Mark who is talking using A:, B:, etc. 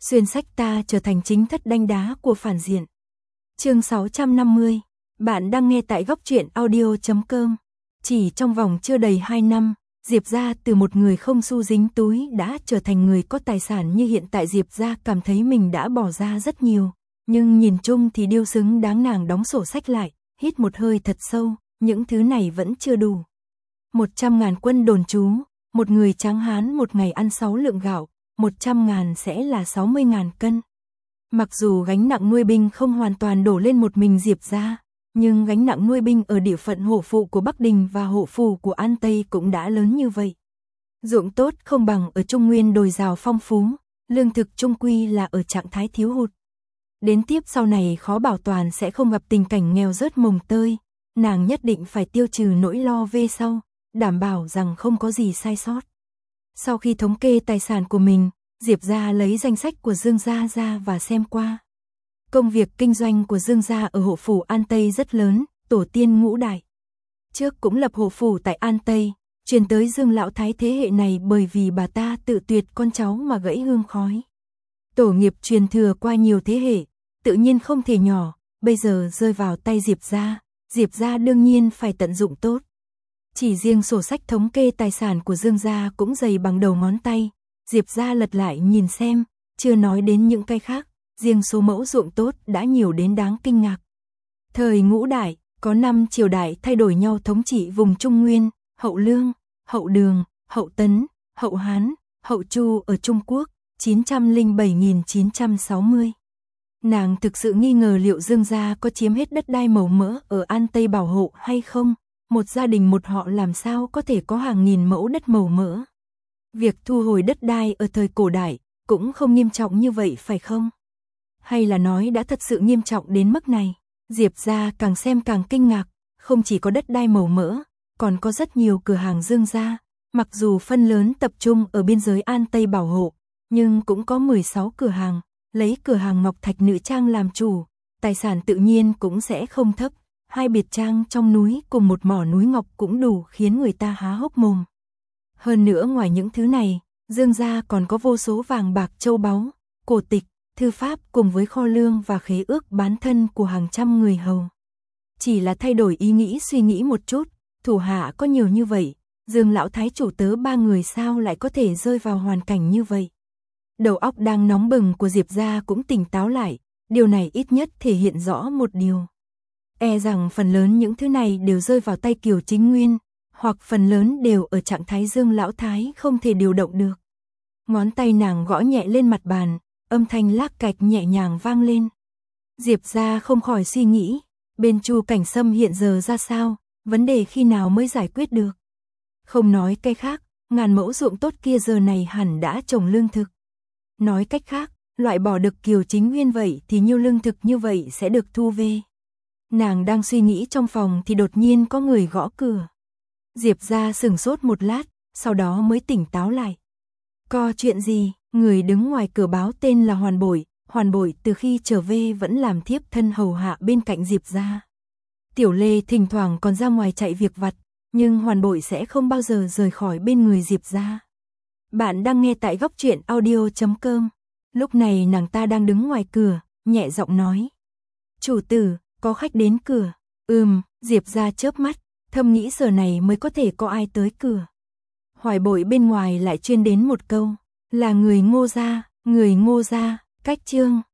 A: xuyên sách ta trở thành chính thất đanh đá của phản diện. Chương 650, bạn đang nghe tại góc truyện audio.com. Chỉ trong vòng chưa đầy 2 năm, Diệp gia từ một người không xu dính túi đã trở thành người có tài sản như hiện tại. Diệp gia cảm thấy mình đã bỏ ra rất nhiều, nhưng nhìn chung thì điều xứng đáng. Nàng đóng sổ sách lại, hít một hơi thật sâu, những thứ này vẫn chưa đủ. 100.000 quân đồn trú, một người tráng hán một ngày ăn 6 lượng gạo, 100.000 sẽ là 60.000 cân. Mặc dù gánh nặng nuôi binh không hoàn toàn đổ lên một mình Diệp gia, nhưng gánh nặng nuôi binh ở địa phận Hổ Phụ của Bắc Đình và Hổ Phủ của An Tây cũng đã lớn như vậy. Ruộng tốt không bằng ở Trung Nguyên đồi rào phong phú, lương thực chung quy là ở trạng thái thiếu hụt. Đến tiếp sau này khó bảo toàn sẽ không gặp tình cảnh nghèo rớt mồng tơi, nàng nhất định phải tiêu trừ nỗi lo về sau, đảm bảo rằng không có gì sai sót. Sau khi thống kê tài sản của mình, Diệp gia lấy danh sách của Dương gia ra và xem qua. Công việc kinh doanh của Dương gia ở Hổ Phủ An Tây rất lớn, tổ tiên ngũ đại trước cũng lập Hổ Phủ tại An Tây, truyền tới Dương lão thái thế hệ này bởi vì bà ta tự tuyệt con cháu mà gãy hương khói. Tổ nghiệp truyền thừa qua nhiều thế hệ, tự nhiên không thể nhỏ, bây giờ rơi vào tay Diệp gia đương nhiên phải tận dụng tốt. Chỉ riêng sổ sách thống kê tài sản của Dương gia cũng dày bằng đầu ngón tay, Diệp gia lật lại nhìn xem, chưa nói đến những cái khác, riêng số mẫu ruộng tốt đã nhiều đến đáng kinh ngạc. Thời ngũ đại, có 5 triều đại thay đổi nhau thống trị vùng Trung Nguyên, Hậu Lương, Hậu Đường, Hậu Tấn, Hậu Hán, Hậu Chu ở Trung Quốc, 907-960. Nàng thực sự nghi ngờ liệu Dương gia có chiếm hết đất đai màu mỡ ở An Tây bảo hộ hay không, một gia đình một họ làm sao có thể có hàng nghìn mẫu đất màu mỡ. Việc thu hồi đất đai ở thời cổ đại cũng không nghiêm trọng như vậy phải không? Hay là nói đã thật sự nghiêm trọng đến mức này? Diệp gia càng xem càng kinh ngạc, không chỉ có đất đai màu mỡ, còn có rất nhiều cửa hàng Dương gia, mặc dù phân lớn tập trung ở biên giới An Tây bảo hộ, nhưng cũng có 16 cửa hàng, lấy cửa hàng Ngọc Thạch Nữ Trang làm chủ, tài sản tự nhiên cũng sẽ không thấp, 2 biệt trang trong núi cùng một mỏ núi ngọc cũng đủ khiến người ta há hốc mồm. Hơn nữa ngoài những thứ này, Dương gia còn có vô số vàng bạc châu báu, cổ tịch, thư pháp cùng với kho lương và khế ước bán thân của hàng trăm người hầu. Chỉ là thay đổi ý nghĩ suy nghĩ một chút, thủ hạ có nhiều như vậy, Dương lão thái chủ tớ 3 người sao lại có thể rơi vào hoàn cảnh như vậy. Đầu óc đang nóng bừng của Diệp gia cũng tỉnh táo lại, điều này ít nhất thể hiện rõ một điều. E rằng phần lớn những thứ này đều rơi vào tay Kiều Chính Nguyên, hoặc phần lớn đều ở trạng thái Dương lão thái không thể điều động được. Ngón tay nàng gõ nhẹ lên mặt bàn, âm thanh lác cạch nhẹ nhàng vang lên. Diệp gia không khỏi suy nghĩ, bên Chu Cảnh Sâm hiện giờ ra sao, vấn đề khi nào mới giải quyết được. Không nói cái khác, ngàn mẫu ruộng tốt kia giờ này hẳn đã trồng lương thực. Nói cách khác, loại bỏ được Kiều Chính Nguyên vậy thì nhiêu lương thực như vậy sẽ được thu về. Nàng đang suy nghĩ trong phòng thì đột nhiên có người gõ cửa. Diệp gia sửng sốt một lát, sau đó mới tỉnh táo lại. Có chuyện gì? Người đứng ngoài cửa báo tên là Hoàn Bội từ khi trở về vẫn làm thiếp thân hầu hạ bên cạnh Diệp gia. Tiểu Lê thỉnh thoảng còn ra ngoài chạy việc vặt, nhưng Hoàn Bội sẽ không bao giờ rời khỏi bên người Diệp gia. Bạn đang nghe tại góc truyện audio.com. Lúc này nàng ta đang đứng ngoài cửa, nhẹ giọng nói. Chủ tử, có khách đến cửa. Diệp gia chớp mắt, thầm nghĩ giờ này mới có thể có ai tới cửa. Hoài Bội bên ngoài lại chuyên đến một câu. Là người Ngô gia, cách chương.